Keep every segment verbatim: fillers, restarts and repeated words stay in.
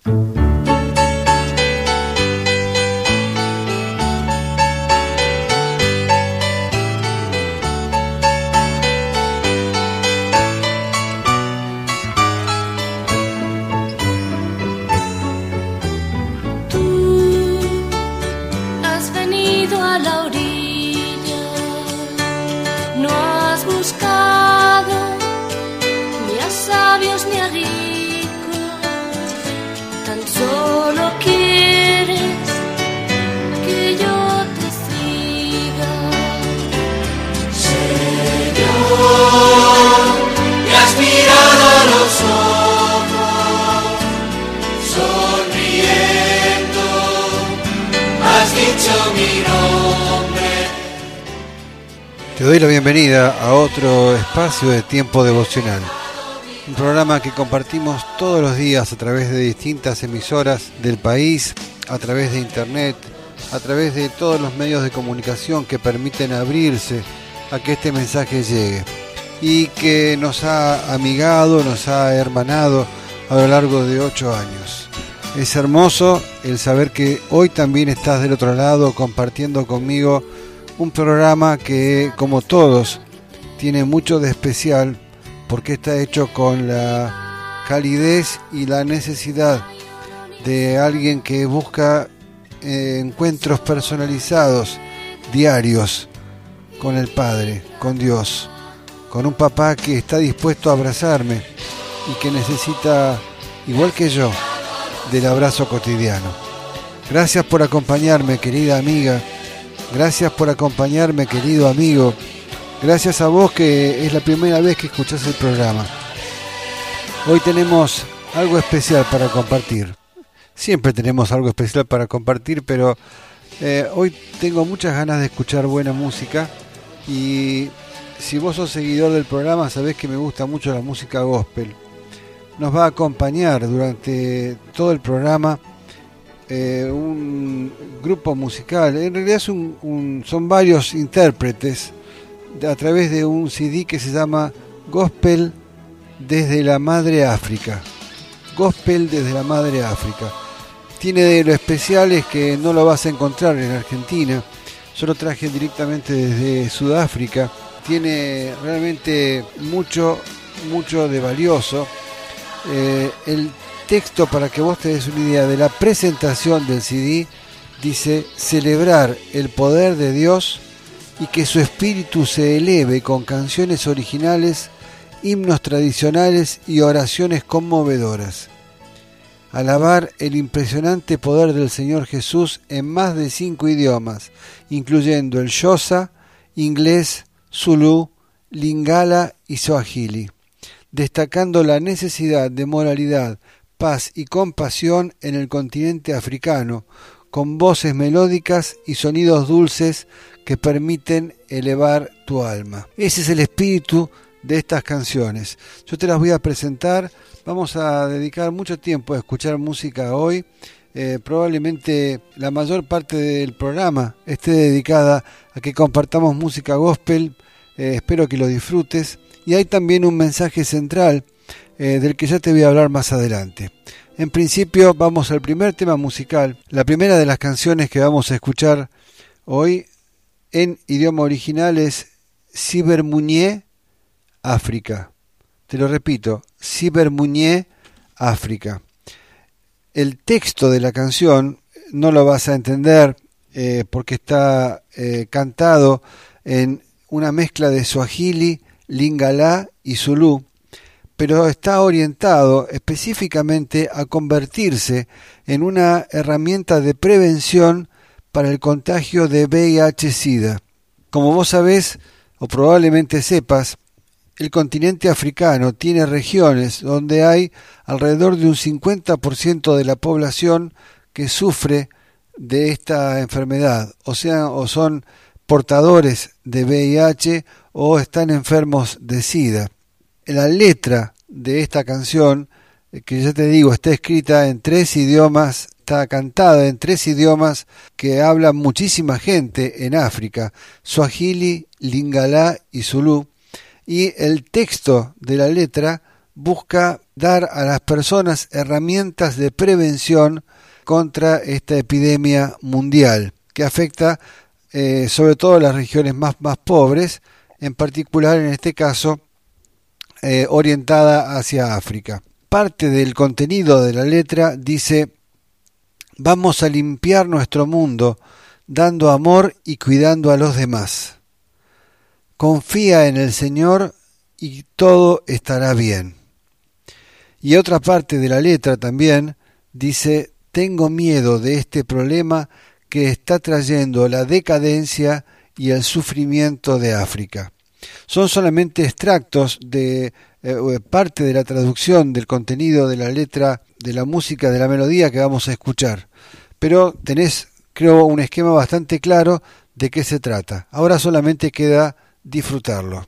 Te doy la bienvenida a otro espacio de tiempo devocional, un programa que compartimos todos los días a través de distintas emisoras del país, a través de internet, a través de todos los medios de comunicación que permiten abrirse a que este mensaje llegue y que nos ha amigado, nos ha hermanado a lo largo de ocho años. Es hermoso el saber que hoy también estás del otro lado compartiendo conmigo un programa que, como todos, tiene mucho de especial porque está hecho con la calidez y la necesidad de alguien que busca eh, encuentros personalizados, diarios, con el Padre, con Dios, con un papá que está dispuesto a abrazarme y que necesita, igual que yo, del abrazo cotidiano. Gracias por acompañarme, querida amiga. Gracias por acompañarme, querido amigo. Gracias a vos que es la primera vez que escuchás el programa. Hoy tenemos algo especial para compartir. Siempre tenemos algo especial para compartir, pero eh, hoy tengo muchas ganas de escuchar buena música. Y si vos sos seguidor del programa, sabés que me gusta mucho la música gospel. Nos va a acompañar durante todo el programa Eh, un grupo musical, en realidad es un, un, son varios intérpretes de, a través de un C D que se llama Gospel desde la Madre África. Gospel desde la Madre África. Tiene de lo especial es que no lo vas a encontrar en Argentina. Yo lo traje directamente desde Sudáfrica. Tiene realmente mucho, mucho de valioso. Eh, el texto, para que vos te des una idea de la presentación del C D, dice: celebrar el poder de Dios y que su espíritu se eleve con canciones originales, himnos tradicionales y oraciones conmovedoras. Alabar el impresionante poder del Señor Jesús en más de cinco idiomas, incluyendo el Xhosa, inglés, Zulú, Lingala y Swahili, destacando la necesidad de moralidad, paz y compasión en el continente africano, con voces melódicas y sonidos dulces que permiten elevar tu alma. Ese es el espíritu de estas canciones. Yo te las voy a presentar. Vamos a dedicar mucho tiempo a escuchar música hoy. Eh, probablemente la mayor parte del programa esté dedicada a que compartamos música gospel. Eh, espero que lo disfrutes. Y hay también un mensaje central Eh, del que ya te voy a hablar más adelante. En principio vamos al primer tema musical, la primera de las canciones que vamos a escuchar hoy en idioma original es Cibermunié África. Te lo repito, Cibermunié África. El texto de la canción no lo vas a entender eh, porque está eh, cantado en una mezcla de Swahili, Lingala y Zulú, pero está orientado específicamente a convertirse en una herramienta de prevención para el contagio de V I H SIDA. Como vos sabés, o probablemente sepas, el continente africano tiene regiones donde hay alrededor de un cincuenta por ciento de la población que sufre de esta enfermedad, o sea, o son portadores de V I H o están enfermos de SIDA. La letra de esta canción, que ya te digo, está escrita en tres idiomas, está cantada en tres idiomas que habla muchísima gente en África: Swahili, Lingala y Zulú. Y el texto de la letra busca dar a las personas herramientas de prevención contra esta epidemia mundial que afecta eh, sobre todo a las regiones más, más pobres, en particular en este caso eh, orientada hacia África. Parte del contenido de la letra dice: vamos a limpiar nuestro mundo dando amor y cuidando a los demás. Confía en el Señor y todo estará bien. Y otra parte de la letra también dice: tengo miedo de este problema que está trayendo la decadencia y el sufrimiento de África. Son solamente extractos de eh, parte de la traducción del contenido de la letra, de la música, de la melodía que vamos a escuchar. Pero tenés, creo, un esquema bastante claro de qué se trata. Ahora solamente queda disfrutarlo.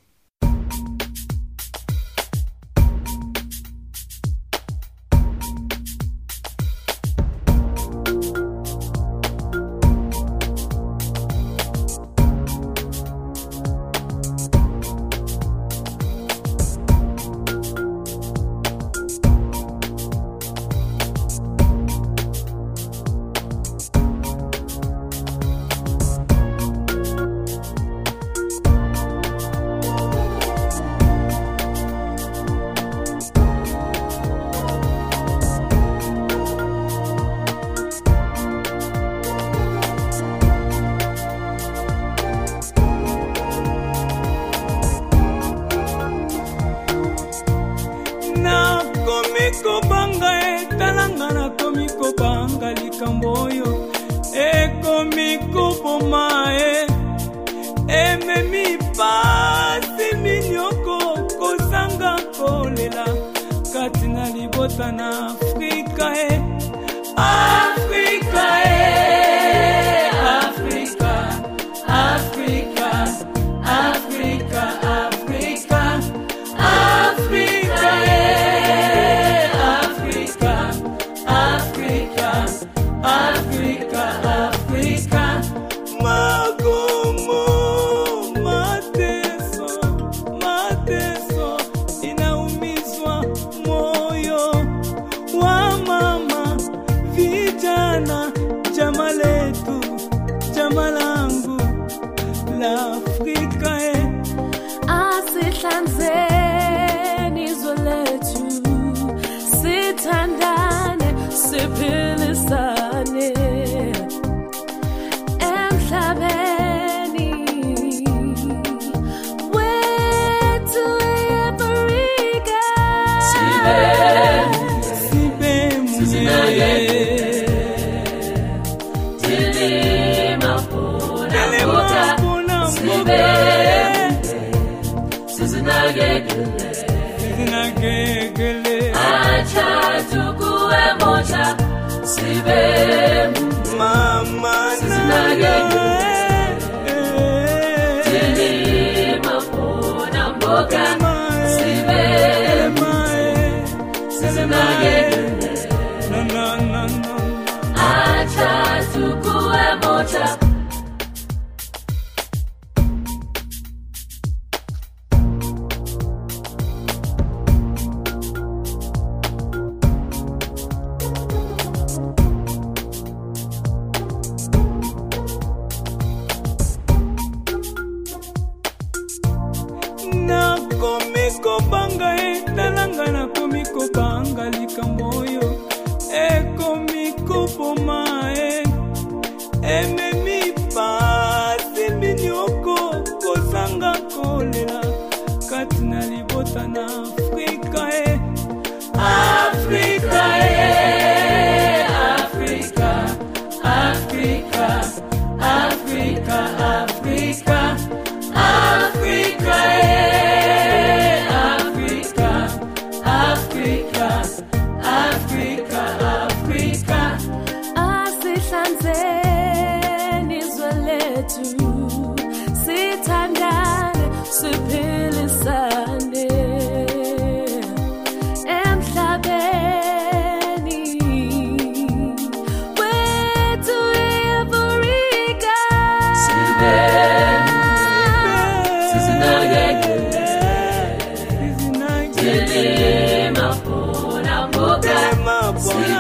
Eme mi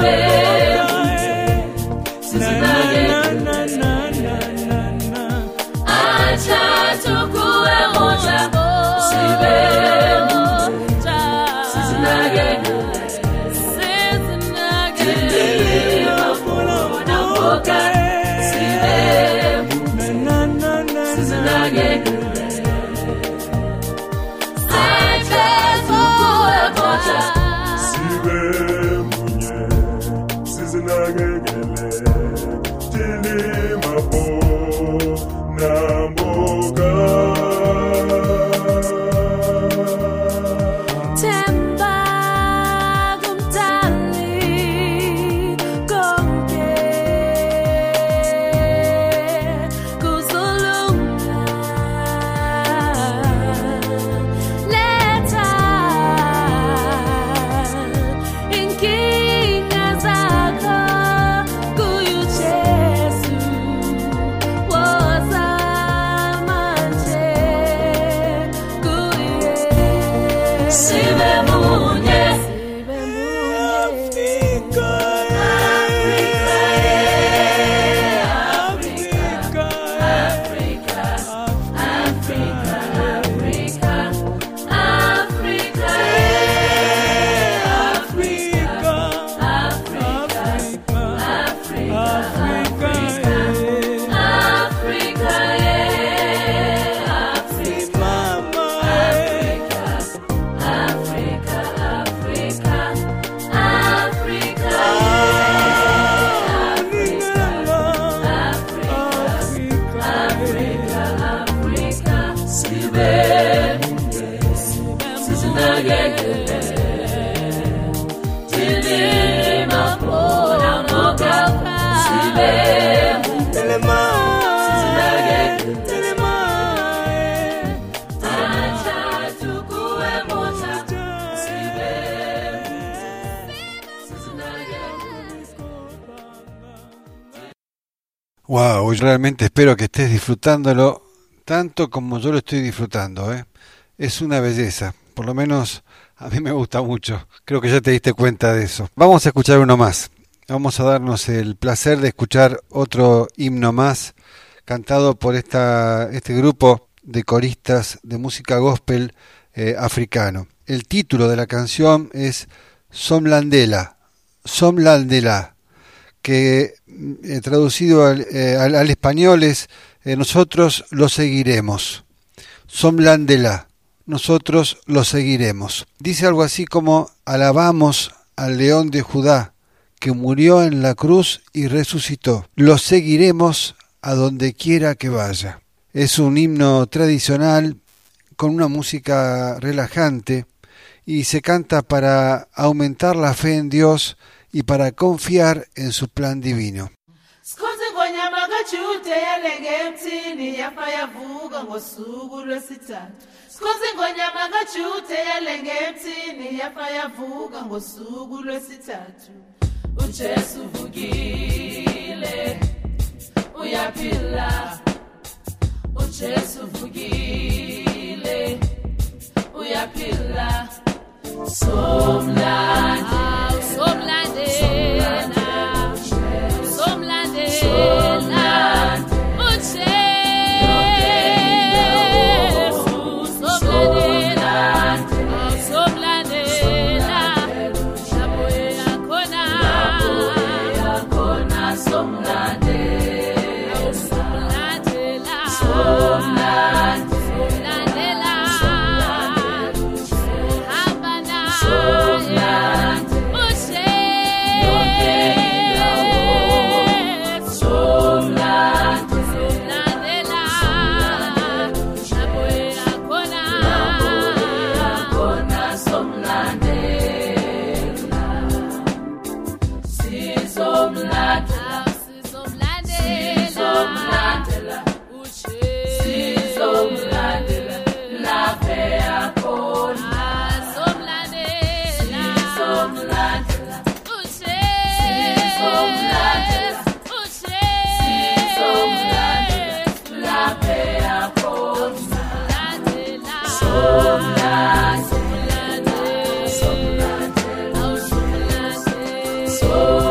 Wow, realmente espero que estés disfrutándolo tanto como yo lo estoy disfrutando, ¿eh? Es una belleza, por lo menos a mí me gusta mucho, creo que ya te diste cuenta de eso. Vamos a escuchar uno más, vamos a darnos el placer de escuchar otro himno más, cantado por esta, este grupo de coristas de música gospel eh, africano. El título de la canción es Somlandela, Somlandela, que eh, traducido al, eh, al, al español es eh, nosotros lo seguiremos. Somlandela, nosotros lo seguiremos. Dice algo así como alabamos al león de Judá, que murió en la cruz y resucitó. Lo seguiremos a donde quiera que vaya. Es un himno tradicional con una música relajante y se canta para aumentar la fe en Dios y para confiar en su plan divino. Somlandela, Somlandela, Somlandela, Uchesu, Somlandela, Somlandela, Shaboya Kona, Kona, Somlandela, Somlandela, Somlandela. So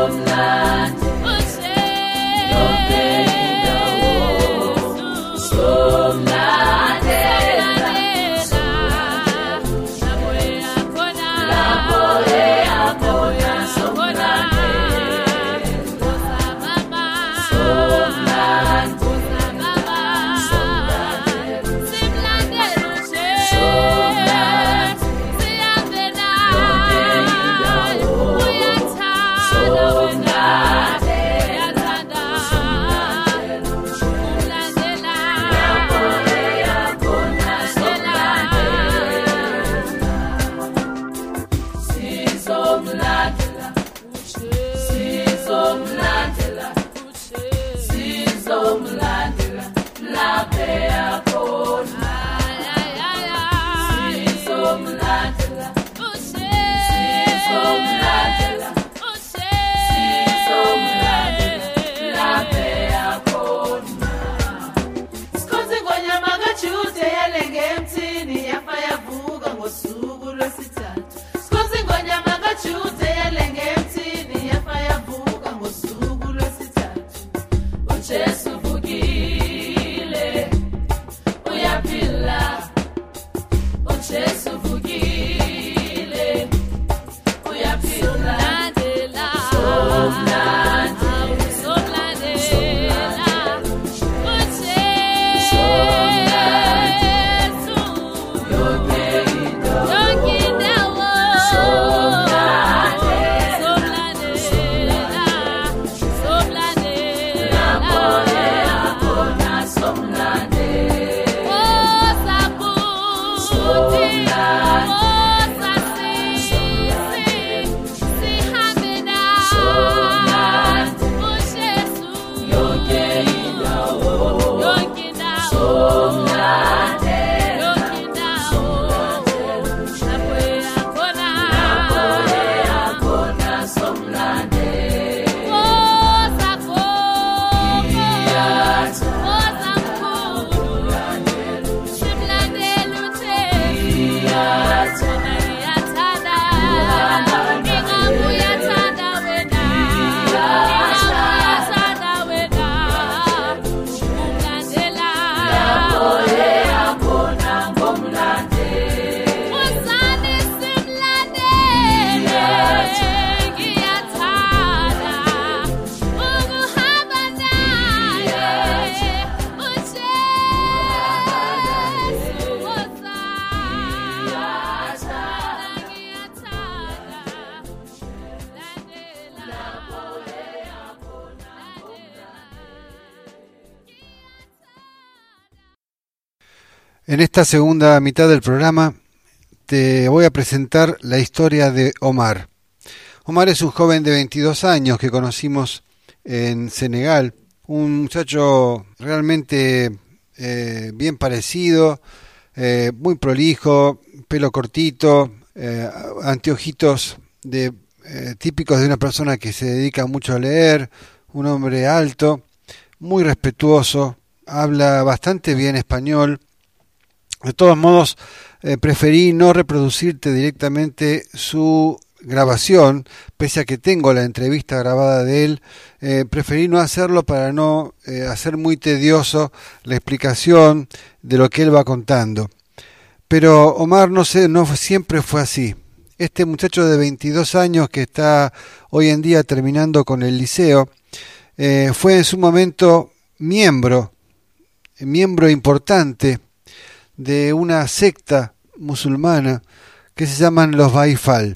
En esta segunda mitad del programa te voy a presentar la historia de Omar. Omar es un joven de veintidós años que conocimos en Senegal, un muchacho realmente eh, bien parecido, eh, muy prolijo, pelo cortito, eh, anteojitos de, eh, típicos de una persona que se dedica mucho a leer, un hombre alto, muy respetuoso, habla bastante bien español. De todos modos, eh, preferí no reproducirte directamente su grabación, pese a que tengo la entrevista grabada de él. Eh, preferí no hacerlo para no eh, hacer muy tedioso la explicación de lo que él va contando. Pero Omar no sé, no siempre fue así. Este muchacho de veintidós años que está hoy en día terminando con el liceo, eh, fue en su momento miembro, miembro importante de una secta musulmana que se llaman los Baifal.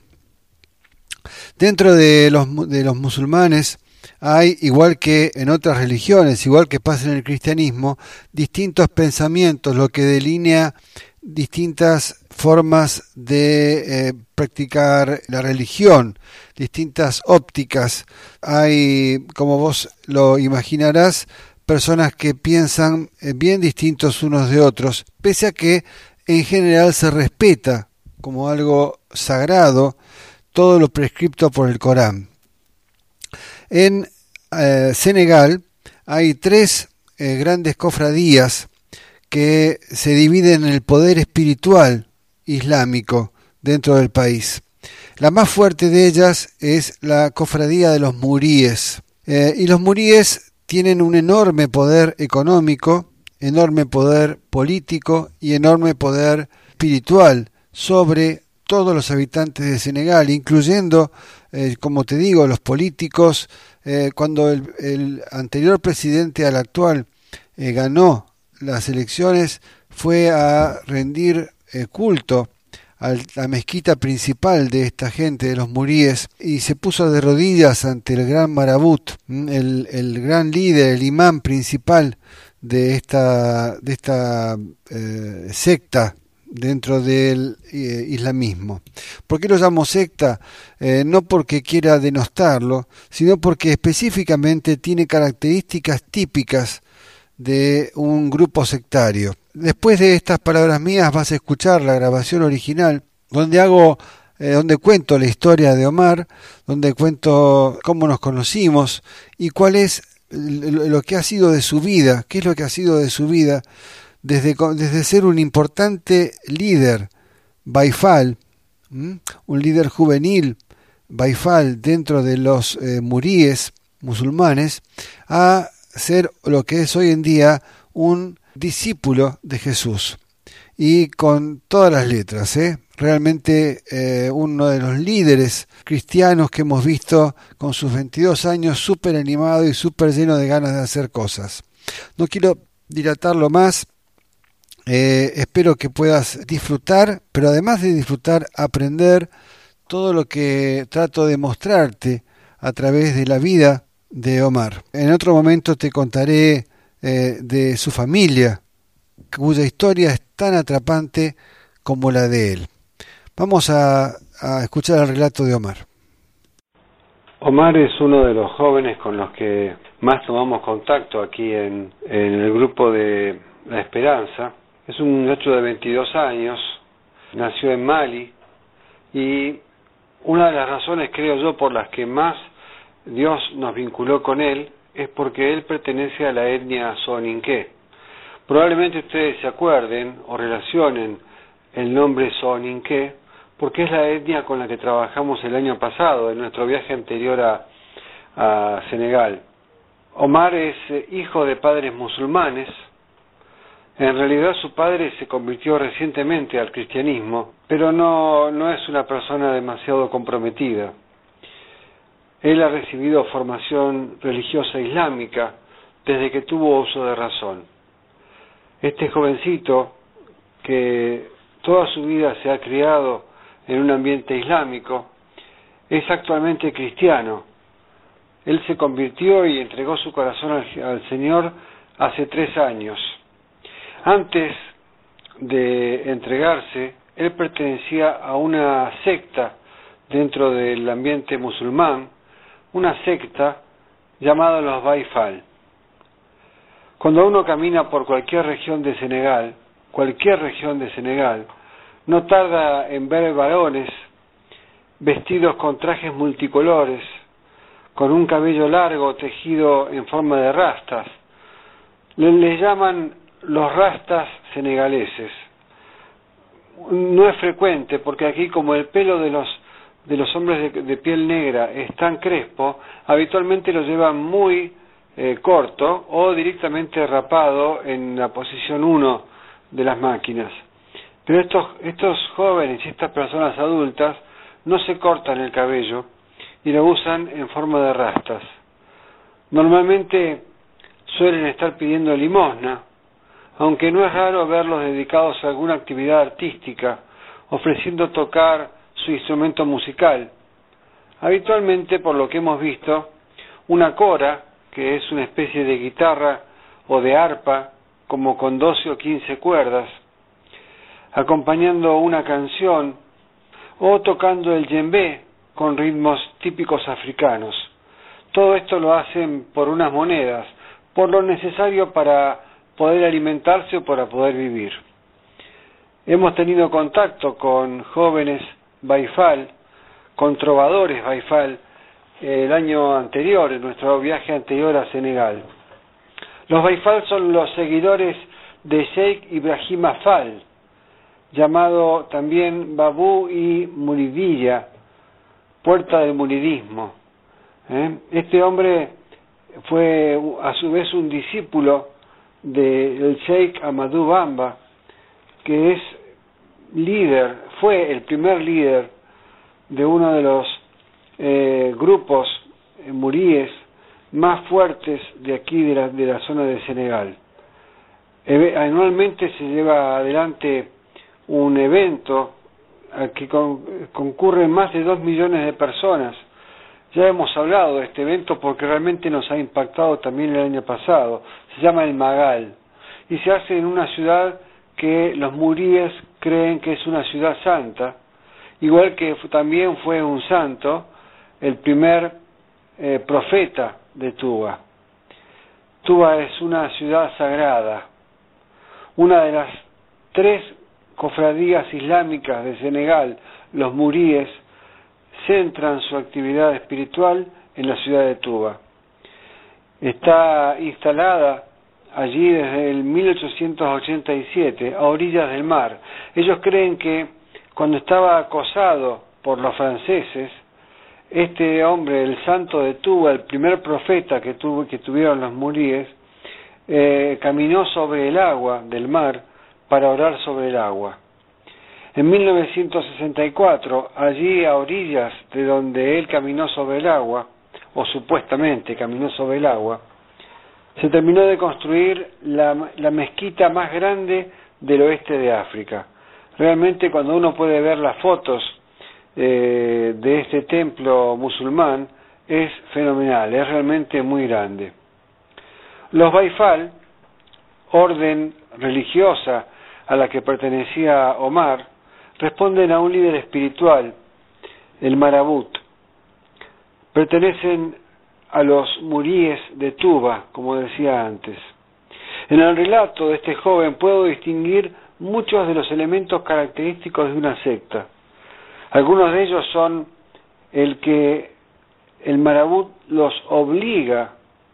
Dentro de los, de los musulmanes hay, igual que en otras religiones, igual que pasa en el cristianismo, distintos pensamientos, lo que delinea distintas formas de eh, practicar la religión, distintas ópticas. Hay, como vos lo imaginarás, personas que piensan bien distintos unos de otros, pese a que en general se respeta como algo sagrado todo lo prescripto por el Corán. En eh, Senegal hay tres eh, grandes cofradías que se dividen en el poder espiritual islámico dentro del país. La más fuerte de ellas es la cofradía de los muríes. Eh, y los muríes tienen un enorme poder económico, enorme poder político y enorme poder espiritual sobre todos los habitantes de Senegal, incluyendo, eh, como te digo, los políticos. Eh, cuando el, el anterior presidente al actual eh, ganó las elecciones, fue a rendir eh, culto a la mezquita principal de esta gente, de los muríes, y se puso de rodillas ante el gran marabut, el, el gran líder, el imán principal de esta, de esta eh, secta dentro del eh, islamismo. ¿Por qué lo llamo secta? Eh, no porque quiera denostarlo, sino porque específicamente tiene características típicas de un grupo sectario. Después de estas palabras mías vas a escuchar la grabación original donde hago, eh, donde cuento la historia de Omar, donde cuento cómo nos conocimos y cuál es lo que ha sido de su vida, qué es lo que ha sido de su vida desde, desde ser un importante líder Baifal, ¿m? un líder juvenil Baifal dentro de los eh, muríes musulmanes, a ser lo que es hoy en día un discípulo de Jesús, y con todas las letras, ¿eh? realmente eh, uno de los líderes cristianos que hemos visto con sus veintidós años, súper animado y súper lleno de ganas de hacer cosas. No quiero dilatarlo más, eh, espero que puedas disfrutar, pero además de disfrutar, aprender todo lo que trato de mostrarte a través de la vida de Omar. En otro momento te contaré eh, de su familia, cuya historia es tan atrapante como la de él. Vamos a, a escuchar el relato de Omar. Omar es uno de los jóvenes con los que más tomamos contacto aquí en, en el grupo de La Esperanza. Es un muchacho de veintidós años, nació en Mali, y una de las razones, creo yo, por las que más Dios nos vinculó con él es porque él pertenece a la etnia Soninké. Probablemente ustedes se acuerden o relacionen el nombre Soninké porque es la etnia con la que trabajamos el año pasado en nuestro viaje anterior a, a Senegal. Omar es hijo de padres musulmanes. En realidad su padre se convirtió recientemente al cristianismo, pero no, no es una persona demasiado comprometida. Él ha recibido formación religiosa islámica desde que tuvo uso de razón. Este jovencito, que toda su vida se ha criado en un ambiente islámico, es actualmente cristiano. Él se convirtió y entregó su corazón al, al Señor hace tres años. Antes, de entregarse, él pertenecía a una secta dentro del ambiente musulmán, una secta llamada los Baifal. Cuando uno camina por cualquier región de Senegal, cualquier región de Senegal, no tarda en ver varones vestidos con trajes multicolores, con un cabello largo tejido en forma de rastas. Les, les llaman los rastas senegaleses. No es frecuente porque aquí, como el pelo de los de los hombres de, de piel negra es tan crespo, habitualmente lo llevan muy eh, corto o directamente rapado en la posición uno de las máquinas. Pero estos, estos jóvenes y estas personas adultas no se cortan el cabello y lo usan en forma de rastas. Normalmente suelen estar pidiendo limosna, aunque no es raro verlos dedicados a alguna actividad artística, ofreciendo tocar su instrumento musical. Habitualmente, por lo que hemos visto, una cora, que es una especie de guitarra o de arpa, como con doce o quince cuerdas, acompañando una canción, o tocando el djembé con ritmos típicos africanos. Todo esto lo hacen por unas monedas, por lo necesario para poder alimentarse o para poder vivir. Hemos tenido contacto con jóvenes Baifal, con trovadores Baifal, el año anterior, en nuestro viaje anterior a Senegal. Los Baifal son los seguidores de Sheikh Ibrahim Fall, llamado también Babú y Muridilla, puerta del muridismo. ¿Eh? Este hombre fue a su vez un discípulo del Sheikh Amadou Bamba, que es líder, fue el primer líder de uno de los eh, grupos eh, muríes más fuertes de aquí de la, de la zona de Senegal. E- anualmente se lleva adelante un evento al que con, concurren más de dos millones de personas. Ya hemos hablado de este evento porque realmente nos ha impactado también el año pasado. Se llama el Magal y se hace en una ciudad que los muríes creen que es una ciudad santa, igual que también fue un santo, el primer eh, profeta de Touba. Touba es una ciudad sagrada, una de las tres cofradías islámicas de Senegal, los muríes, centran su actividad espiritual en la ciudad de Touba. Está instalada allí desde el mil ochocientos ochenta y siete, a orillas del mar. Ellos creen que cuando estaba acosado por los franceses, este hombre, el santo de Touba, el primer profeta que, tuvo, que tuvieron los muríes, eh, caminó sobre el agua del mar para orar sobre el agua. En mil novecientos sesenta y cuatro, allí a orillas de donde él caminó sobre el agua, o supuestamente caminó sobre el agua, se terminó de construir la, la mezquita más grande del oeste de África. Realmente, cuando uno puede ver las fotos eh, de este templo musulmán, es fenomenal, es realmente muy grande. Los Baifal, orden religiosa a la que pertenecía Omar, responden a un líder espiritual, el Marabut. Pertenecen a los muríes de Touba, como decía antes. En el relato de este joven puedo distinguir muchos de los elementos característicos de una secta. Algunos de ellos son el que el Marabut los obliga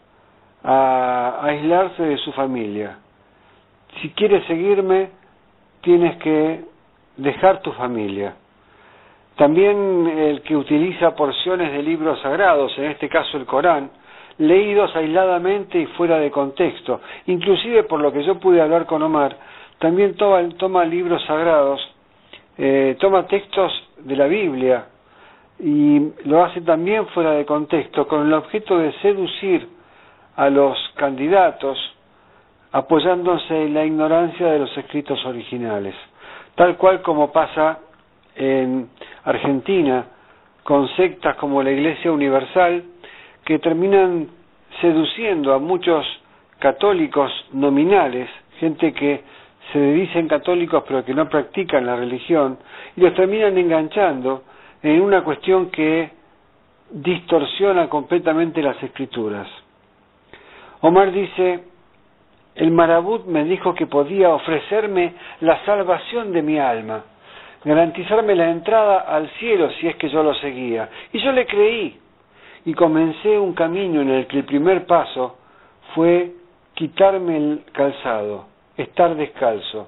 a aislarse de su familia. Si quieres seguirme, tienes que dejar tu familia. También el que utiliza porciones de libros sagrados, en este caso el Corán, leídos aisladamente y fuera de contexto. Inclusive, por lo que yo pude hablar con Omar, también toma, toma libros sagrados, eh, toma textos de la Biblia y lo hace también fuera de contexto, con el objeto de seducir a los candidatos, apoyándose en la ignorancia de los escritos originales, tal cual como pasa en Argentina con sectas como la Iglesia Universal, que terminan seduciendo a muchos católicos nominales, gente que se dicen católicos pero que no practican la religión, y los terminan enganchando en una cuestión que distorsiona completamente las escrituras. Omar dice: el marabut me dijo que podía ofrecerme la salvación de mi alma, garantizarme la entrada al cielo si es que yo lo seguía. Y yo le creí, y comencé un camino en el que el primer paso fue quitarme el calzado, estar descalzo.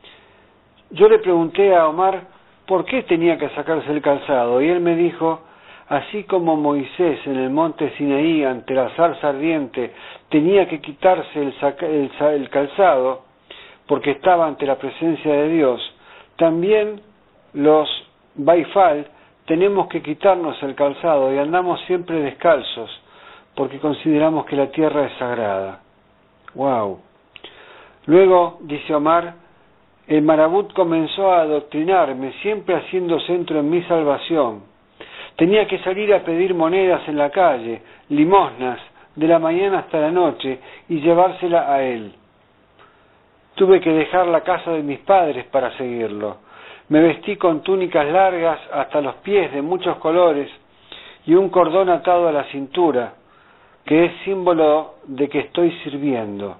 Yo le pregunté a Omar por qué tenía que sacarse el calzado, y él me dijo: así como Moisés en el monte Sinaí ante la zarza ardiente tenía que quitarse el, saca, el, el calzado porque estaba ante la presencia de Dios, también los Baifal tenemos que quitarnos el calzado y andamos siempre descalzos porque consideramos que la tierra es sagrada. ¡Wow! Luego, dice Omar, el marabut comenzó a adoctrinarme, siempre haciendo centro en mi salvación. Tenía que salir a pedir monedas en la calle, limosnas, de la mañana hasta la noche, y llevársela a él. Tuve que dejar la casa de mis padres para seguirlo. Me vestí con túnicas largas hasta los pies de muchos colores y un cordón atado a la cintura, que es símbolo de que estoy sirviendo.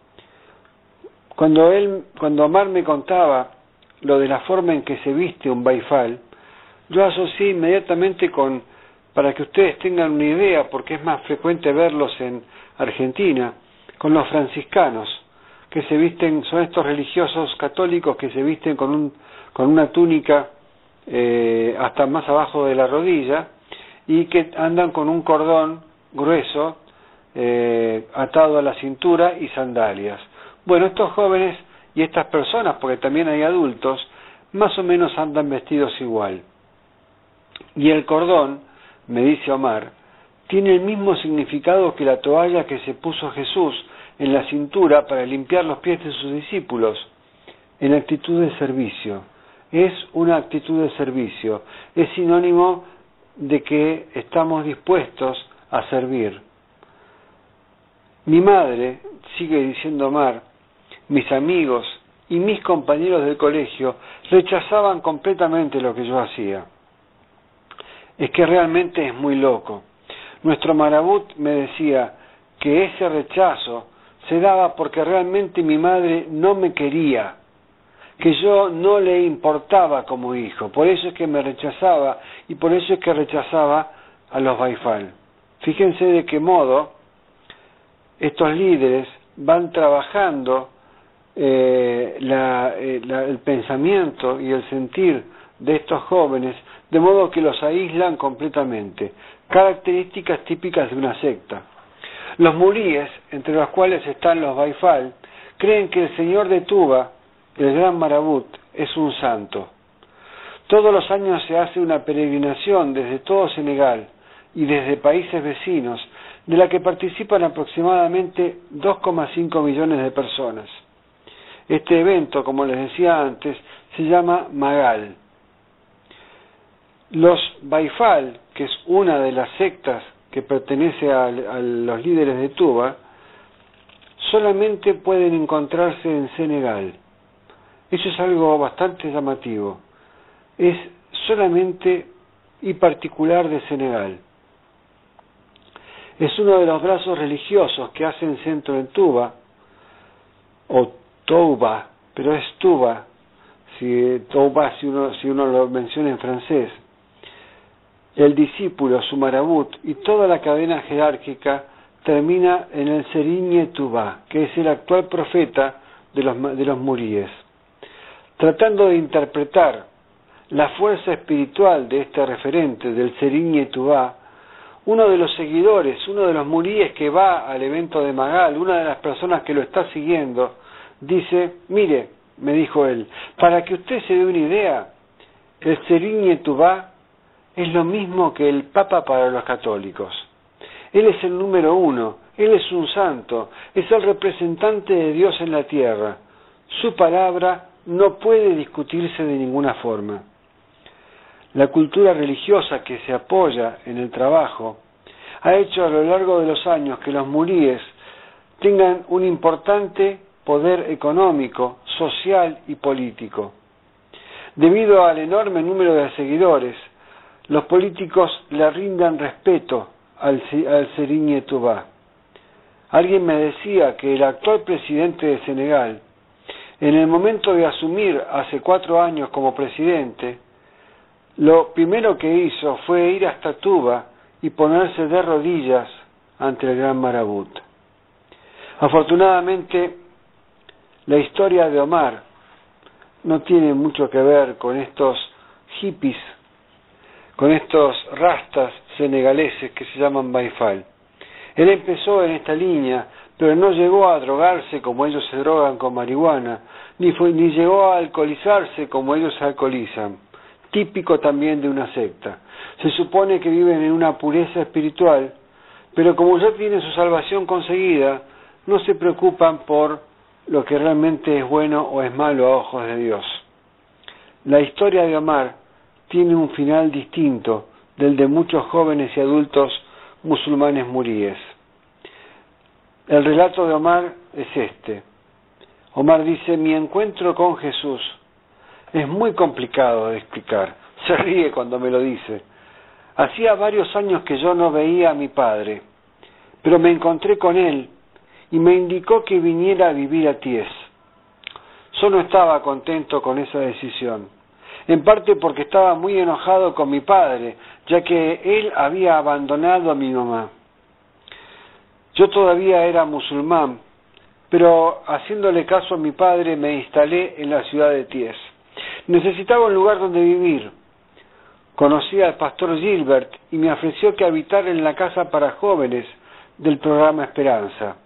Cuando él, cuando Omar me contaba lo de la forma en que se viste un baifal, yo asocié inmediatamente con, para que ustedes tengan una idea, porque es más frecuente verlos en Argentina, con los franciscanos, que se visten, son estos religiosos católicos que se visten con un, con una túnica eh, hasta más abajo de la rodilla y que andan con un cordón grueso eh, atado a la cintura y sandalias. Bueno, estos jóvenes y estas personas, porque también hay adultos, más o menos andan vestidos igual. Y el cordón, me dice Omar, tiene el mismo significado que la toalla que se puso Jesús en la cintura para limpiar los pies de sus discípulos, en actitud de servicio. Es una actitud de servicio, es sinónimo de que estamos dispuestos a servir. Mi madre, sigue diciendo Omar, mis amigos y mis compañeros del colegio rechazaban completamente lo que yo hacía. Es que realmente es muy loco. Nuestro marabut me decía que ese rechazo se daba porque realmente mi madre no me quería, que yo no le importaba como hijo, por eso es que me rechazaba y por eso es que rechazaba a los Baifal. Fíjense de qué modo estos líderes van trabajando eh, la, eh, la, el pensamiento y el sentir de estos jóvenes, de modo que los aíslan completamente. Características típicas de una secta. Los muríes, entre los cuales están los Baifal, creen que el señor de Tuba, el gran marabut, es un santo. Todos los años se hace una peregrinación desde todo Senegal y desde países vecinos, de la que participan aproximadamente dos coma cinco millones de personas. Este evento, como les decía antes, se llama Magal. Los Baifal, que es una de las sectas que pertenece a, a los líderes de Tuba, solamente pueden encontrarse en Senegal. Eso es algo bastante llamativo. Es solamente y particular de Senegal. Es uno de los brazos religiosos que hacen centro en Tuba, o Touba, pero es Tuba, si Touba si uno, si uno lo menciona en francés. El discípulo, su marabut y toda la cadena jerárquica termina en el Serigne Touba, que es el actual profeta de los, de los muríes. Tratando de interpretar la fuerza espiritual de este referente del Serigne Touba, uno de los seguidores, uno de los muríes que va al evento de Magal, una de las personas que lo está siguiendo, dice: mire, me dijo él, para que usted se dé una idea, el Serigne Touba es lo mismo que el Papa para los católicos. Él es el número uno, él es un santo, es el representante de Dios en la tierra. Su palabra no puede discutirse de ninguna forma. La cultura religiosa que se apoya en el trabajo ha hecho a lo largo de los años que los muríes tengan un importante poder económico social y político. Debido al enorme número de seguidores, los políticos le rindan respeto al, al Serigne Touba. Alguien me decía que el actual presidente de Senegal, en el momento de asumir hace cuatro años como presidente, lo primero que hizo fue ir hasta Touba y ponerse de rodillas ante el gran Marabut. Afortunadamente, la historia de Omar no tiene mucho que ver con estos hippies, con estos rastas senegaleses que se llaman Baifal. Él empezó en esta línea, pero no llegó a drogarse como ellos se drogan con marihuana, ni, fue, ni llegó a alcoholizarse como ellos se alcoholizan, típico también de una secta. Se supone que viven en una pureza espiritual, pero como ya tienen su salvación conseguida, no se preocupan por lo que realmente es bueno o es malo a ojos de Dios. La historia de Omar tiene un final distinto del de muchos jóvenes y adultos musulmanes muríes. El relato de Omar es este. Omar dice: mi encuentro con Jesús es muy complicado de explicar. Se ríe cuando me lo dice. Hacía varios años que yo no veía a mi padre, pero me encontré con él y me indicó que viniera a vivir a Thiès. Yo no estaba contento con esa decisión, en parte porque estaba muy enojado con mi padre, ya que él había abandonado a mi mamá. Yo todavía era musulmán, pero haciéndole caso a mi padre me instalé en la ciudad de Thiès. Necesitaba un lugar donde vivir. Conocí al pastor Gilbert y me ofreció que habitara en la casa para jóvenes del programa Esperanza.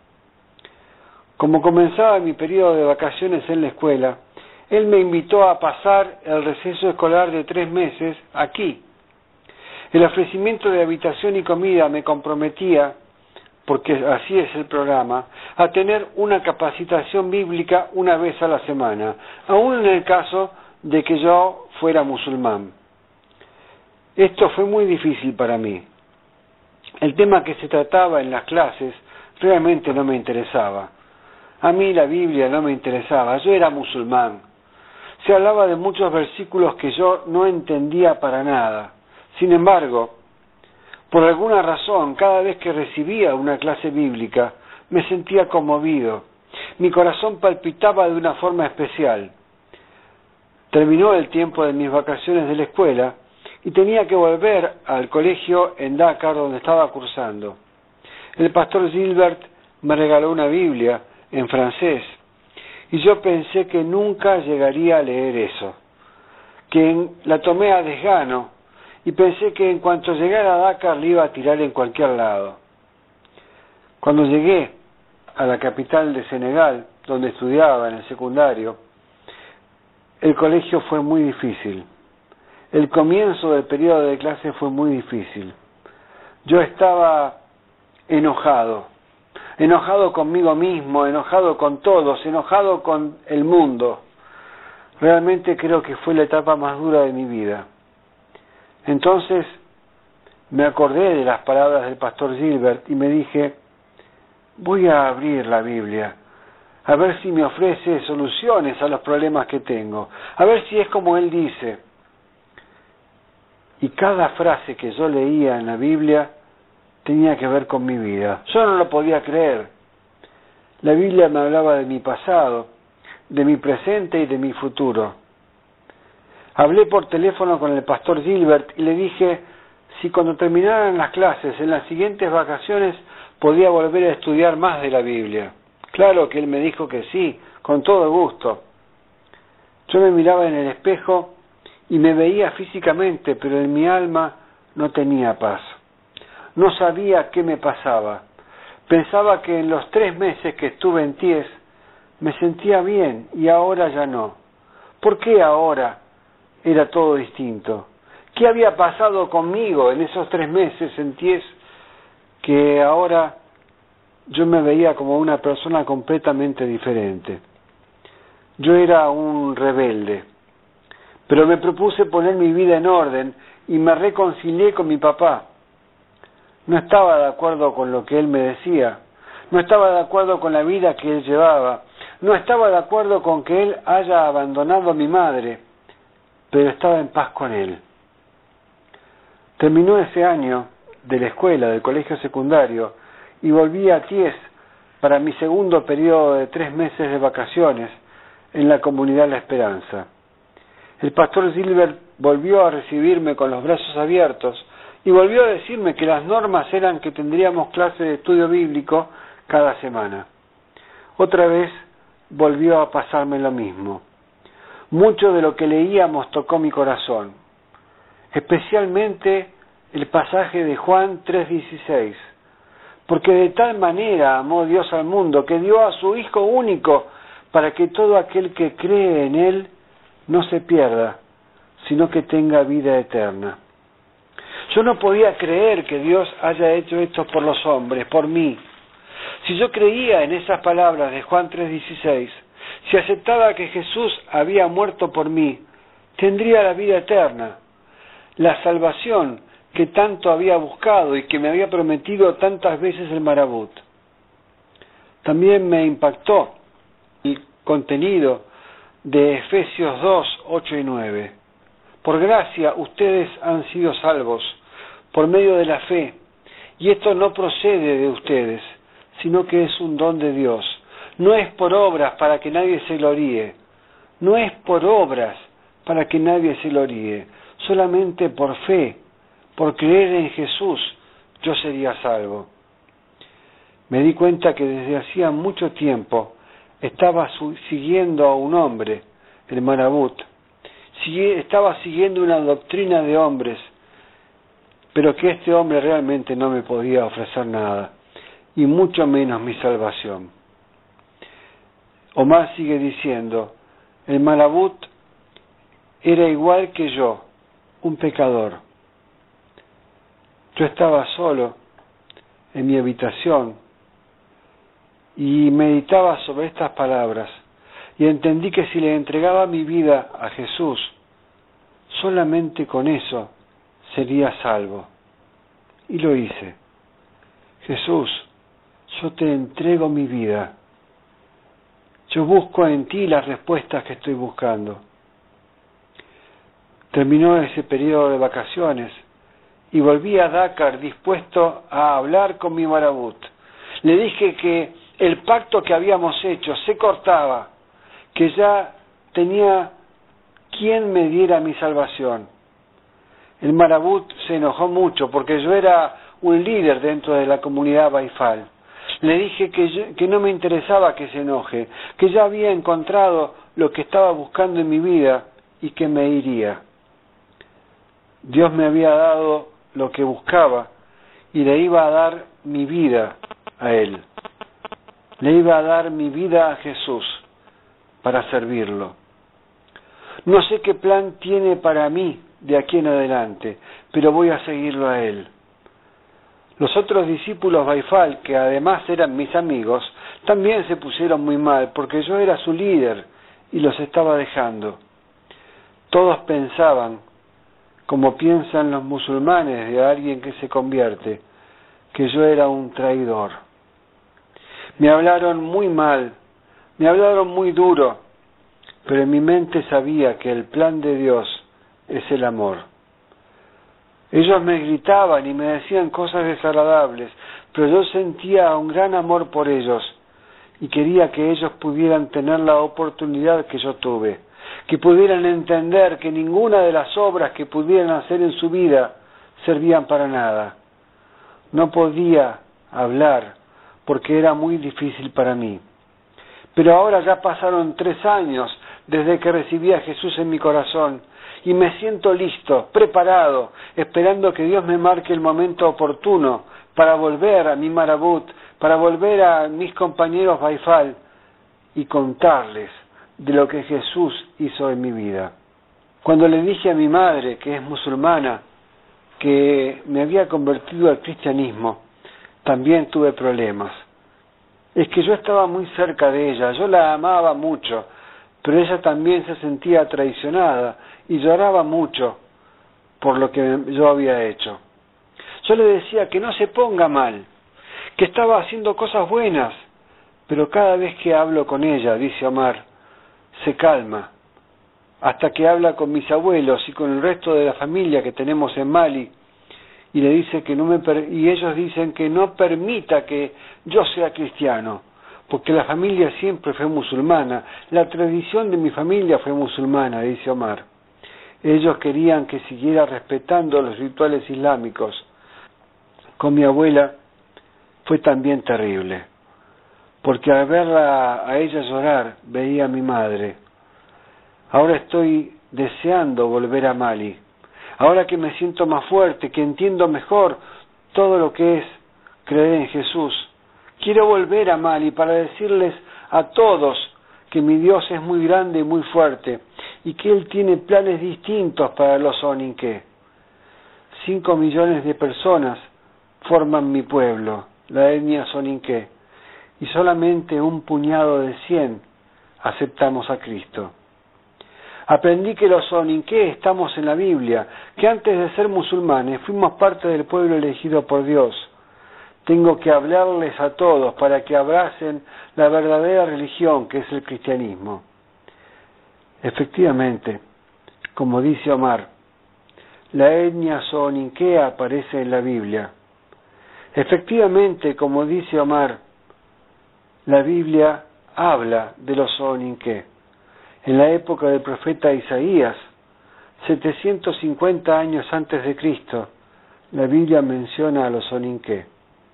Como comenzaba mi periodo de vacaciones en la escuela, él me invitó a pasar el receso escolar de tres meses aquí. El ofrecimiento de habitación y comida me comprometía, porque así es el programa, a tener una capacitación bíblica una vez a la semana, aun en el caso de que yo fuera musulmán. Esto fue muy difícil para mí. El tema que se trataba en las clases realmente no me interesaba. A mí la Biblia no me interesaba, yo era musulmán. Se hablaba de muchos versículos que yo no entendía para nada. Sin embargo, por alguna razón, cada vez que recibía una clase bíblica, me sentía conmovido. Mi corazón palpitaba de una forma especial. Terminó el tiempo de mis vacaciones de la escuela y tenía que volver al colegio en Dakar, donde estaba cursando. El pastor Gilbert me regaló una Biblia en francés, y yo pensé que nunca llegaría a leer eso, que en, la tomé a desgano, y pensé que en cuanto llegara a Dakar le iba a tirar en cualquier lado. Cuando llegué a la capital de Senegal, donde estudiaba en el secundario, el colegio fue muy difícil. El comienzo del periodo de clase fue muy difícil. Yo estaba enojado, enojado conmigo mismo, enojado con todos, enojado con el mundo. Realmente creo que fue la etapa más dura de mi vida. Entonces me acordé de las palabras del pastor Gilbert y me dije: voy a abrir la Biblia, a ver si me ofrece soluciones a los problemas que tengo, a ver si es como él dice. Y cada frase que yo leía en la Biblia tenía que ver con mi vida. Yo no lo podía creer. La Biblia me hablaba de mi pasado, de mi presente y de mi futuro. Hablé por teléfono con el pastor Gilbert y le dije si cuando terminaran las clases en las siguientes vacaciones podía volver a estudiar más de la Biblia. Claro que él me dijo que sí, con todo gusto. Yo me miraba en el espejo y me veía físicamente, pero en mi alma no tenía paz. No sabía qué me pasaba. Pensaba que en los tres meses que estuve en Thiès me sentía bien y ahora ya no. ¿Por qué ahora era todo distinto? ¿Qué había pasado conmigo en esos tres meses en Thiès que ahora yo me veía como una persona completamente diferente? Yo era un rebelde, pero me propuse poner mi vida en orden y me reconcilié con mi papá. No estaba de acuerdo con lo que él me decía, no estaba de acuerdo con la vida que él llevaba, No estaba de acuerdo con que él haya abandonado a mi madre, pero estaba en paz con él. Terminó ese año de la escuela, del colegio secundario, y volví a Thiès para mi segundo periodo de tres meses de vacaciones en la comunidad La Esperanza. El pastor Gilbert volvió a recibirme con los brazos abiertos y volvió a decirme que las normas eran que tendríamos clase de estudio bíblico cada semana. Otra vez volvió a pasarme lo mismo. Mucho de lo que leíamos tocó mi corazón, especialmente el pasaje de Juan tres dieciséis, porque de tal manera amó Dios al mundo que dio a su Hijo único para que todo aquel que cree en Él no se pierda, sino que tenga vida eterna. Yo no podía creer que Dios haya hecho esto por los hombres, por mí. Si yo creía en esas palabras de Juan tres dieciséis, si aceptaba que Jesús había muerto por mí, tendría la vida eterna, la salvación que tanto había buscado y que me había prometido tantas veces el Marabut. También me impactó el contenido de Efesios dos, ocho y nueve. Por gracia ustedes han sido salvos por medio de la fe, y esto no procede de ustedes, sino que es un don de Dios. No es por obras para que nadie se gloríe, no es por obras para que nadie se gloríe, solamente por fe, por creer en Jesús, yo sería salvo. Me di cuenta que desde hacía mucho tiempo estaba siguiendo a un hombre, el Marabut, estaba siguiendo una doctrina de hombres, pero que este hombre realmente no me podía ofrecer nada, y mucho menos mi salvación. Omar sigue diciendo, el Marabut era igual que yo, un pecador. Yo estaba solo en mi habitación y meditaba sobre estas palabras y entendí que si le entregaba mi vida a Jesús, solamente con eso sería salvo. Y lo hice. Jesús, yo te entrego mi vida. Yo busco en ti las respuestas que estoy buscando. Terminó ese periodo de vacaciones y volví a Dakar dispuesto a hablar con mi Marabut. Le dije que el pacto que habíamos hecho se cortaba, que ya tenía quien me diera mi salvación. El Marabut se enojó mucho porque yo era un líder dentro de la comunidad Baifal. Le dije que, yo, que no me interesaba que se enoje, que ya había encontrado lo que estaba buscando en mi vida y que me iría. Dios me había dado lo que buscaba y le iba a dar mi vida a Él. Le iba a dar mi vida a Jesús para servirlo. No sé qué plan tiene para mí de aquí en adelante, pero voy a seguirlo a Él. Los otros discípulos Baifal, que además eran mis amigos, también se pusieron muy mal porque yo era su líder y los estaba dejando. Todos pensaban, como piensan los musulmanes de alguien que se convierte, que yo era un traidor. Me hablaron muy mal, me hablaron muy duro, pero en mi mente sabía que el plan de Dios es el amor. Ellos me gritaban y me decían cosas desagradables, pero yo sentía un gran amor por ellos y quería que ellos pudieran tener la oportunidad que yo tuve, que pudieran entender que ninguna de las obras que pudieran hacer en su vida servían para nada. No podía hablar porque era muy difícil para mí. Pero ahora ya pasaron tres años desde que recibí a Jesús en mi corazón y me siento listo, preparado, esperando que Dios me marque el momento oportuno para volver a mi Marabut, para volver a mis compañeros Baifal y contarles de lo que Jesús hizo en mi vida. Cuando le dije a mi madre, que es musulmana, que me había convertido al cristianismo, también tuve problemas. Es que yo estaba muy cerca de ella, yo la amaba mucho, pero ella también se sentía traicionada y lloraba mucho por lo que yo había hecho. Yo le decía que no se ponga mal, que estaba haciendo cosas buenas, pero cada vez que hablo con ella, dice Omar, se calma, hasta que habla con mis abuelos y con el resto de la familia que tenemos en Mali, y le dice que no me per- y ellos dicen que no permita que yo sea cristiano, porque la familia siempre fue musulmana, la tradición de mi familia fue musulmana, dice Omar. Ellos querían que siguiera respetando los rituales islámicos. Con mi abuela fue también terrible, porque al verla a ella llorar, veía a mi madre. Ahora estoy deseando volver a Mali. Ahora que me siento más fuerte, que entiendo mejor todo lo que es creer en Jesús, quiero volver a Mali para decirles a todos que mi Dios es muy grande y muy fuerte y que Él tiene planes distintos para los Soninké. Cinco millones de personas forman mi pueblo, la etnia Soninké, y solamente un puñado de cien aceptamos a Cristo. Aprendí que los Soninké estamos en la Biblia, que antes de ser musulmanes fuimos parte del pueblo elegido por Dios. Tengo que hablarles a todos para que abracen la verdadera religión que es el cristianismo. Efectivamente, como dice Omar, la etnia Soninké aparece en la Biblia. Efectivamente, como dice Omar, la Biblia habla de los Soninké. En la época del profeta Isaías, setecientos cincuenta años antes de Cristo, la Biblia menciona a los Soninké.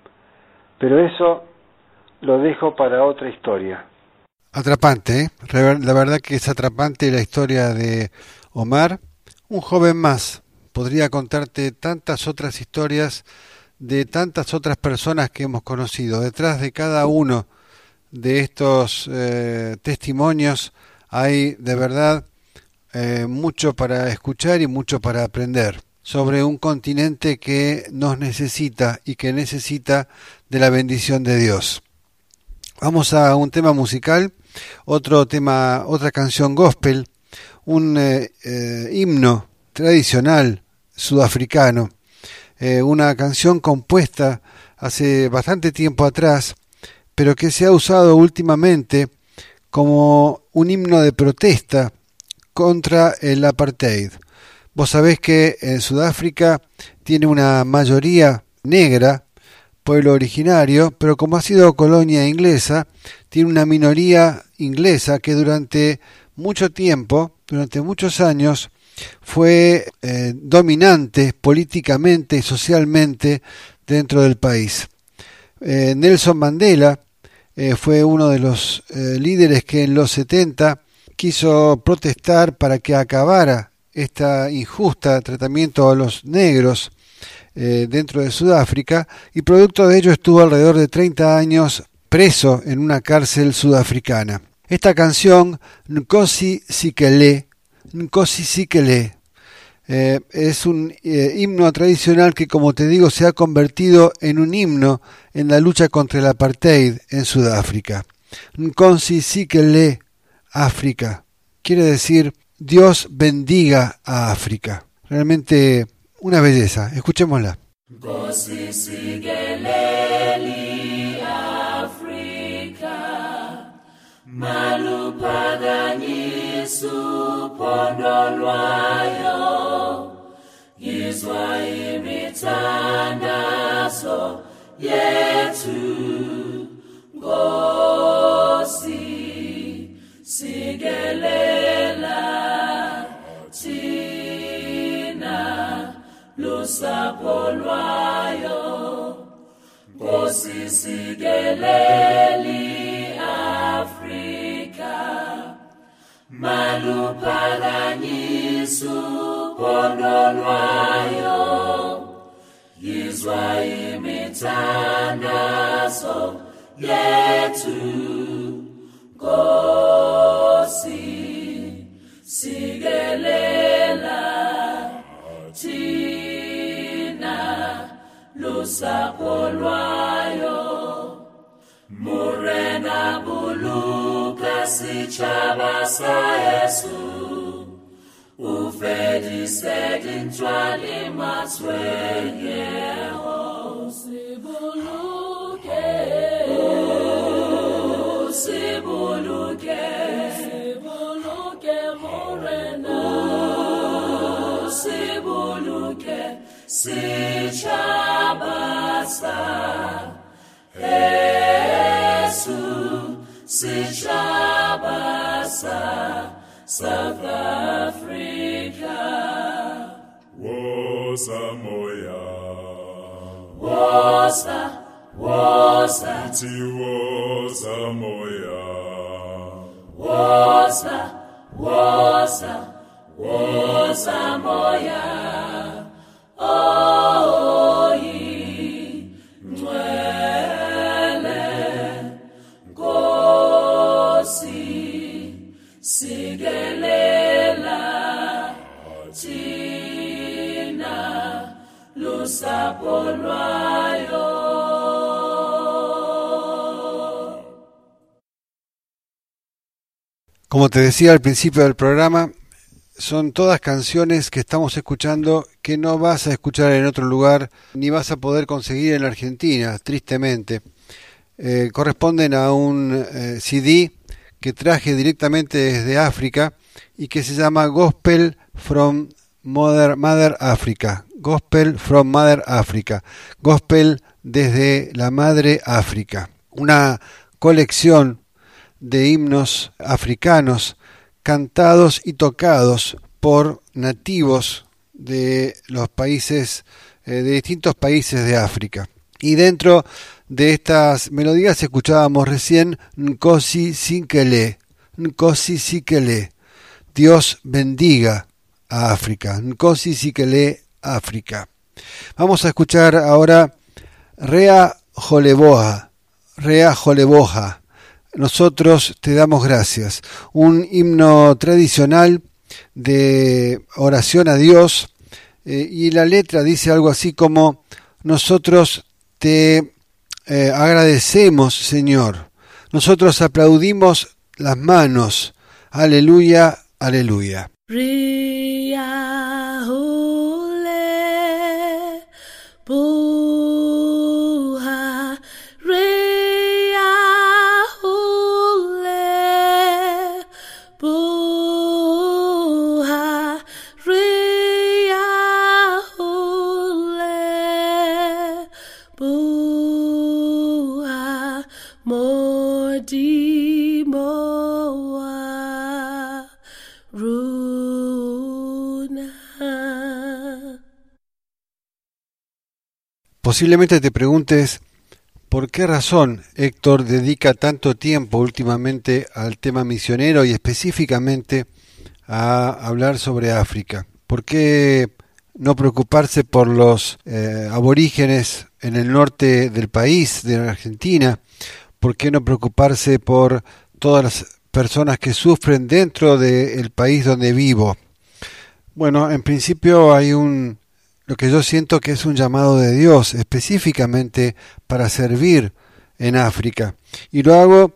Pero eso lo dejo para otra historia. Atrapante, ¿eh? La verdad que es atrapante la historia de Omar, un joven más. Podría contarte tantas otras historias de tantas otras personas que hemos conocido. Detrás de cada uno de estos eh, testimonios hay de verdad eh, mucho para escuchar y mucho para aprender sobre un continente que nos necesita y que necesita de la bendición de Dios. Vamos a un tema musical, otro tema, otra canción gospel, un eh, eh, himno tradicional sudafricano, eh, una canción compuesta hace bastante tiempo atrás, pero que se ha usado últimamente como un himno de protesta contra el apartheid. Vos sabés que en Sudáfrica tiene una mayoría negra, pueblo originario, pero como ha sido colonia inglesa, tiene una minoría inglesa que durante mucho tiempo, durante muchos años, fue eh, dominante políticamente y socialmente dentro del país. Eh, Nelson Mandela eh, fue uno de los eh, líderes que en los setenta quiso protestar para que acabara esta injusta tratamiento a los negros eh, dentro de Sudáfrica, y producto de ello estuvo alrededor de treinta años preso en una cárcel sudafricana. Esta canción, Nkosi Sikelel', Nkosi Sikelel', eh, es un eh, himno tradicional que, como te digo, se ha convertido en un himno en la lucha contra el apartheid en Sudáfrica. Nkosi Sikelel', África, quiere decir Dios bendiga a África. Realmente una belleza. Escuchémosla. Nkosi Sikelel' Afrika, maluphakanyiswa uphondo lwayo, yizwa imithandazo yethu, Nkosi Sikelela thina lusapho lwayo, Nkosi Sikelel' Afrika, maluphakanyiswa uphondo lwayo, yizwa imithandazo yethu, Nkosi Sikelela thina lusapho lwayo, murena buluka sitshaba sa Yesu, ufedise dintshwali matswenyeho, sibuluke setšhaba sa Jesu, setšhaba sa South Africa. Woza moya, Woza, woza, iti woza moya, woza, woza, woza moya. Oh, ye ngcwele, Nkosi, sikelela thina lusapho lwayo. Como te decía al principio del programa, son todas canciones que estamos escuchando que no vas a escuchar en otro lugar, ni vas a poder conseguir en Argentina, tristemente. Eh, corresponden a un eh, C D que traje directamente desde África y que se llama Gospel from Mother, Mother Africa. Gospel from Mother Africa. Gospel desde la Madre África. Una colección de himnos africanos cantados y tocados por nativos de los países, eh, de distintos países de África. Y dentro de estas melodías escuchábamos recién Nkosi Sikelel, Nkosi Sikelel, Dios bendiga a África, Nkosi Sikelel, África. Vamos a escuchar ahora Rea Joleboha, Rea Joleboha. Nosotros te damos gracias. Un himno tradicional de oración a Dios, eh, y la letra dice algo así como: nosotros te eh, agradecemos, Señor. Nosotros aplaudimos las manos. Aleluya, aleluya. Posiblemente te preguntes por qué razón Héctor dedica tanto tiempo últimamente al tema misionero y específicamente a hablar sobre África. ¿Por qué no preocuparse por los eh, aborígenes en el norte del país, de la Argentina? ¿Por qué no preocuparse por todas las personas que sufren dentro del país donde vivo? Bueno, en principio hay un... lo que yo siento que es un llamado de Dios específicamente para servir en África. Y lo hago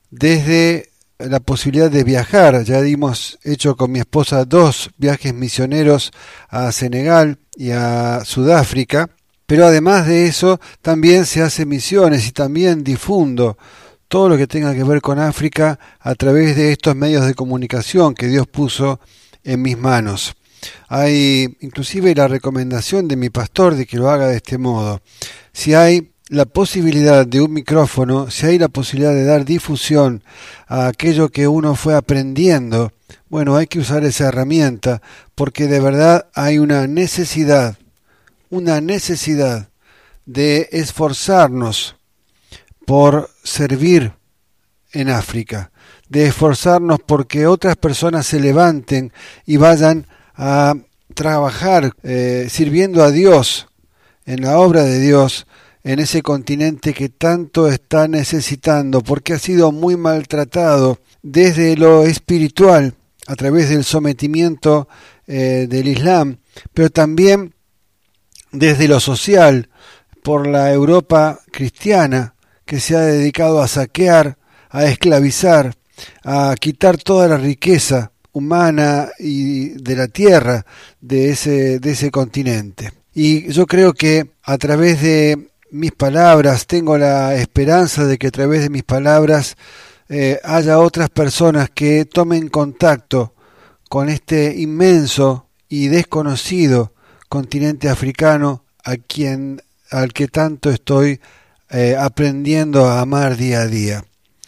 desde la posibilidad de viajar. Ya hemos hecho con mi esposa dos viajes misioneros a Senegal y a Sudáfrica. Pero además de eso, también se hacen misiones y también difundo todo lo que tenga que ver con África a través de estos medios de comunicación que Dios puso en mis manos. Hay inclusive la recomendación de mi pastor de que lo haga de este modo. Si hay la posibilidad de un micrófono, si hay la posibilidad de dar difusión a aquello que uno fue aprendiendo, bueno, hay que usar esa herramienta porque de verdad hay una necesidad, una necesidad de esforzarnos por servir en África, de esforzarnos porque otras personas se levanten y vayan a trabajar eh, sirviendo a Dios, en la obra de Dios, en ese continente que tanto está necesitando, porque ha sido muy maltratado desde lo espiritual, a través del sometimiento eh, del Islam, pero también desde lo social, por la Europa cristiana, que se ha dedicado a saquear, a esclavizar, a quitar toda la riqueza humana y de la tierra de ese, de ese continente. Y yo creo que a través de mis palabras, tengo la esperanza de que a través de mis palabras eh, haya otras personas que tomen contacto con este inmenso y desconocido continente africano, a quien, al que tanto estoy eh, aprendiendo a amar día a día.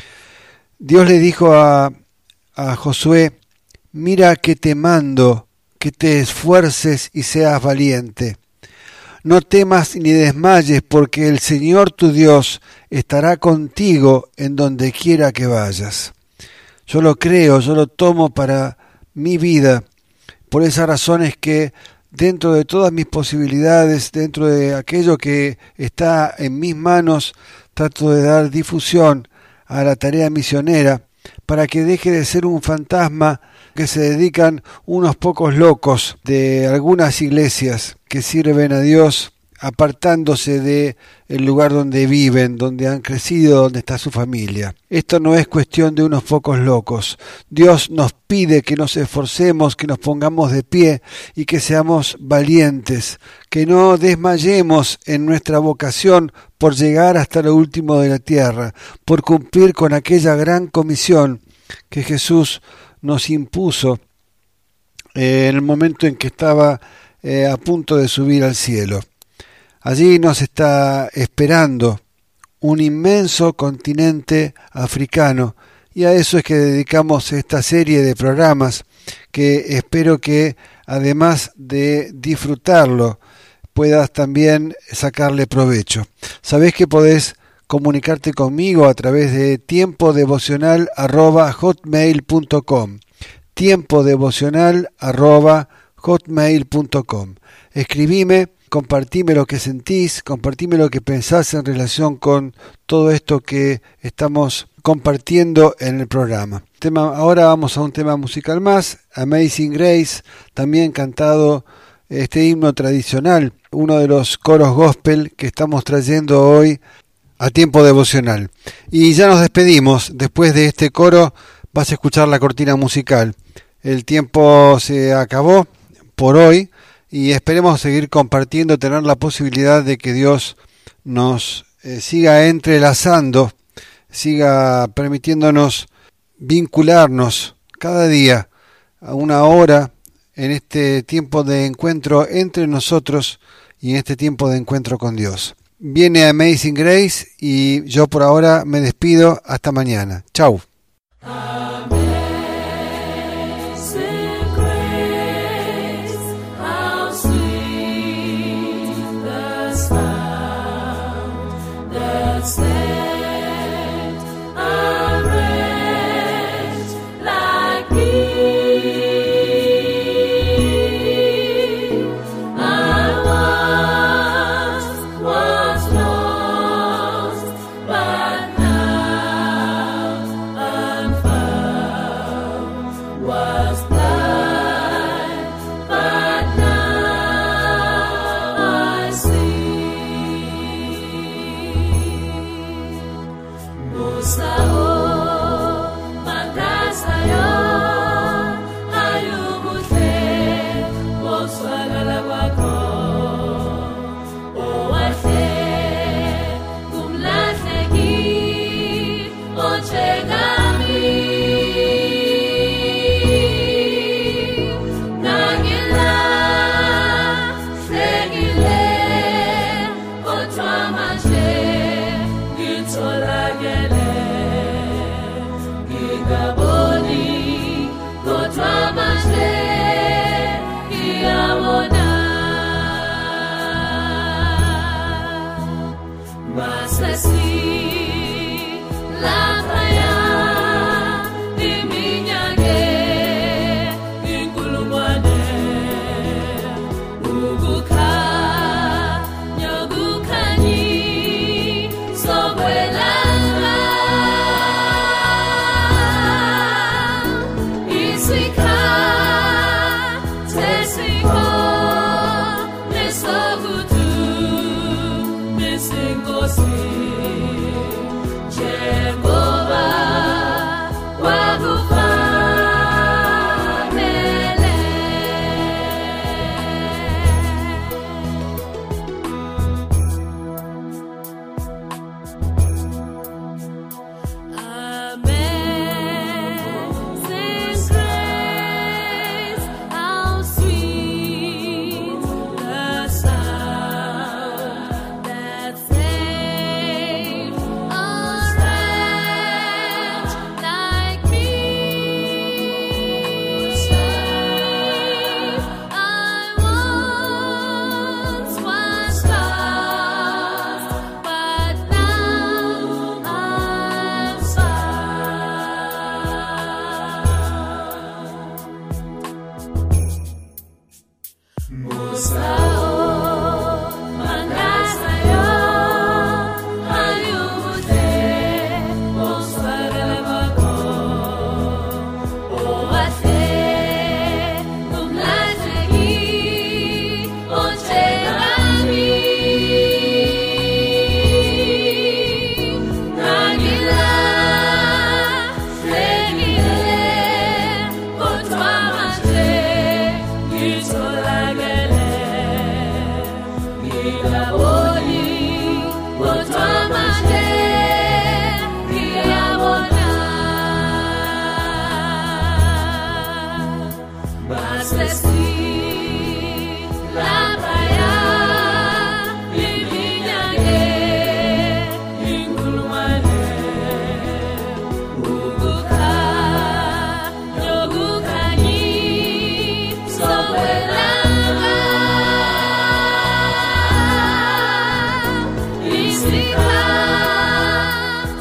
Dios le dijo a, a Josué: mira que te mando, que te esfuerces y seas valiente. No temas ni desmayes, porque el Señor tu Dios estará contigo en donde quiera que vayas. Yo lo creo, yo lo tomo para mi vida. Por esa razón es que dentro de todas mis posibilidades, dentro de aquello que está en mis manos, trato de dar difusión a la tarea misionera para que deje de ser un fantasma que se dedican unos pocos locos de algunas iglesias que sirven a Dios apartándose de el lugar donde viven, donde han crecido, donde está su familia. Esto no es cuestión de unos pocos locos. Dios nos pide que nos esforcemos, que nos pongamos de pie y que seamos valientes, que no desmayemos en nuestra vocación por llegar hasta lo último de la tierra, por cumplir con aquella gran comisión que Jesús nos impuso eh, en el momento en que estaba eh, a punto de subir al cielo. Allí nos está esperando un inmenso continente africano, y a eso es que dedicamos esta serie de programas que espero que, además de disfrutarlo, puedas también sacarle provecho. Sabés que podés comunicarte conmigo a través de tiempo devocional arroba hotmail punto com, tiempo devocional arroba hotmail punto com. Escribime, compartime lo que sentís, compartime lo que pensás en relación con todo esto que estamos compartiendo en el programa. Tema, ahora vamos a un tema musical más, Amazing Grace, también cantado este himno tradicional, uno de los coros gospel que estamos trayendo hoy a tiempo devocional. Y ya nos despedimos. Después de este coro vas a escuchar la cortina musical. El tiempo se acabó por hoy y esperemos seguir compartiendo, tener la posibilidad de que Dios nos eh, siga entrelazando, siga permitiéndonos vincularnos cada día a una hora en este tiempo de encuentro entre nosotros y en este tiempo de encuentro con Dios. Viene Amazing Grace y yo por ahora me despido hasta mañana. Chau. Tolagele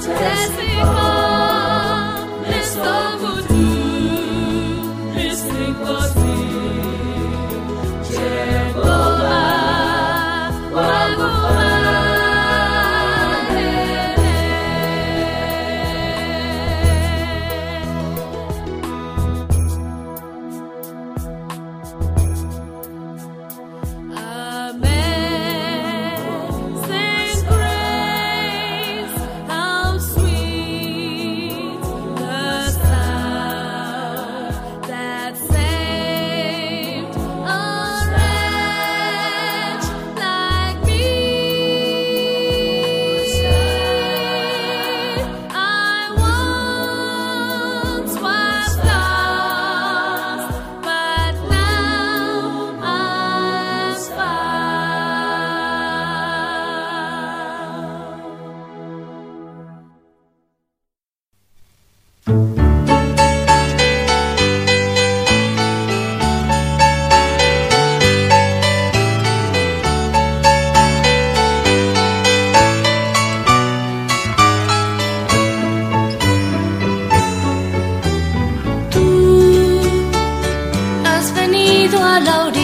a la orilla.